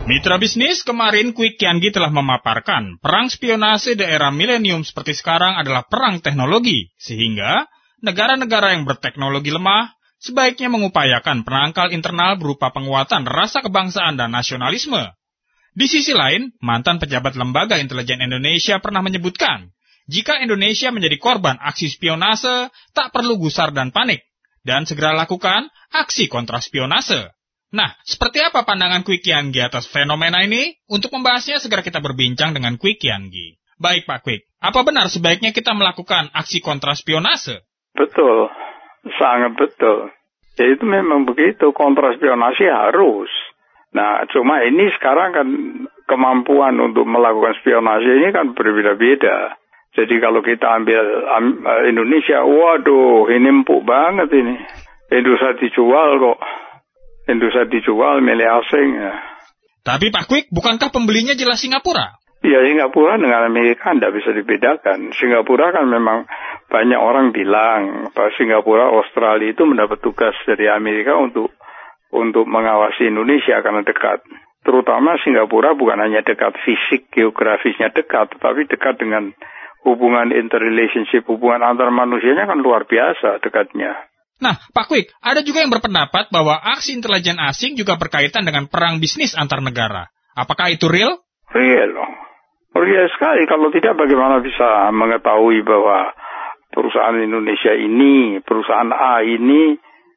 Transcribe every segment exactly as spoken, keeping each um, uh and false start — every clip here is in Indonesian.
Mitra bisnis, kemarin Kwik Kiangi telah memaparkan perang spionase di era milenium seperti sekarang adalah perang teknologi, sehingga negara-negara yang berteknologi lemah sebaiknya mengupayakan penangkal internal berupa penguatan rasa kebangsaan dan nasionalisme. Di sisi lain, mantan pejabat Lembaga Intelijen Indonesia pernah menyebutkan, jika Indonesia menjadi korban aksi spionase, tak perlu gusar dan panik, dan segera lakukan aksi kontraspionase. Nah, seperti apa pandangan Kwik Kiangi atas fenomena ini? Untuk membahasnya, segera kita berbincang dengan Kwik Kiangi. Baik Pak Kwik, apa benar sebaiknya kita melakukan aksi kontraspionase? Betul, sangat betul. Ya itu memang begitu, kontraspionasi harus. Nah, cuma ini sekarang kan kemampuan untuk melakukan spionase ini kan berbeda-beda. Jadi kalau kita ambil um, Indonesia, waduh ini empuk banget ini. Indonesia dijual kok. Indonesia dijual milik asing ya. Tapi Pak Kwik, bukankah pembelinya jelas Singapura? Ya, Singapura dengan Amerika tidak bisa dibedakan. Singapura kan memang banyak orang bilang bahwa Singapura, Australia itu mendapat tugas dari Amerika untuk untuk mengawasi Indonesia karena dekat. Terutama Singapura bukan hanya dekat fisik, geografisnya dekat, tetapi dekat dengan hubungan interrelationship, hubungan antar manusianya kan luar biasa dekatnya. Nah, Pak Kwik, ada juga yang berpendapat bahwa aksi intelijen asing juga berkaitan dengan perang bisnis antar negara. Apakah itu real? Real. Real sekali. Kalau tidak, bagaimana bisa mengetahui bahwa perusahaan Indonesia ini, perusahaan A ini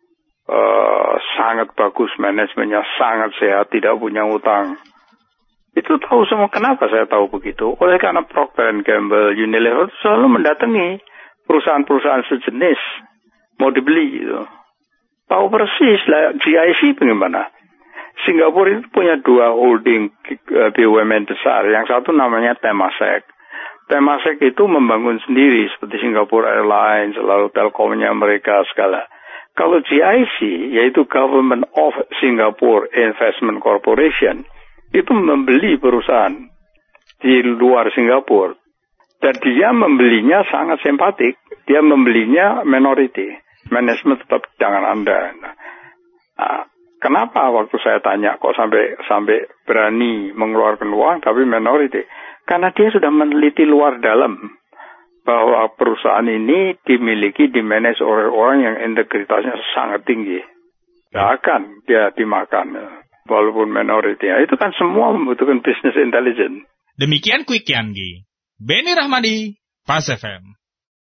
uh, sangat bagus, manajemennya sangat sehat, tidak punya utang. Itu tahu semua. Kenapa saya tahu begitu? Oleh karena Procter and Gamble, Unilever selalu mendatangi perusahaan-perusahaan sejenis. Mau dibeli gitu. Tahu persis lah G I C bagaimana. Singapura itu punya dua holding B U M N besar. Yang satu namanya Temasek. Temasek itu membangun sendiri seperti Singapore Airlines, lalu Telkomnya mereka segala. Kalau G I C, yaitu Government of Singapore Investment Corporation, itu membeli perusahaan di luar Singapura. Dan dia membelinya sangat simpatik. Dia membelinya minority. Manajemen tetap jangan Anda. Nah, kenapa waktu saya tanya kok sampai sampai berani mengeluarkan uang tapi minority? Karena dia sudah meneliti luar dalam bahwa perusahaan ini dimiliki, dimanage oleh orang yang integritasnya sangat tinggi. Tidak akan dia dimakan walaupun minority. Nah, itu kan semua membutuhkan business intelligence. Demikian Kwik Kiangi. Beni Rahmadi, Pas F M.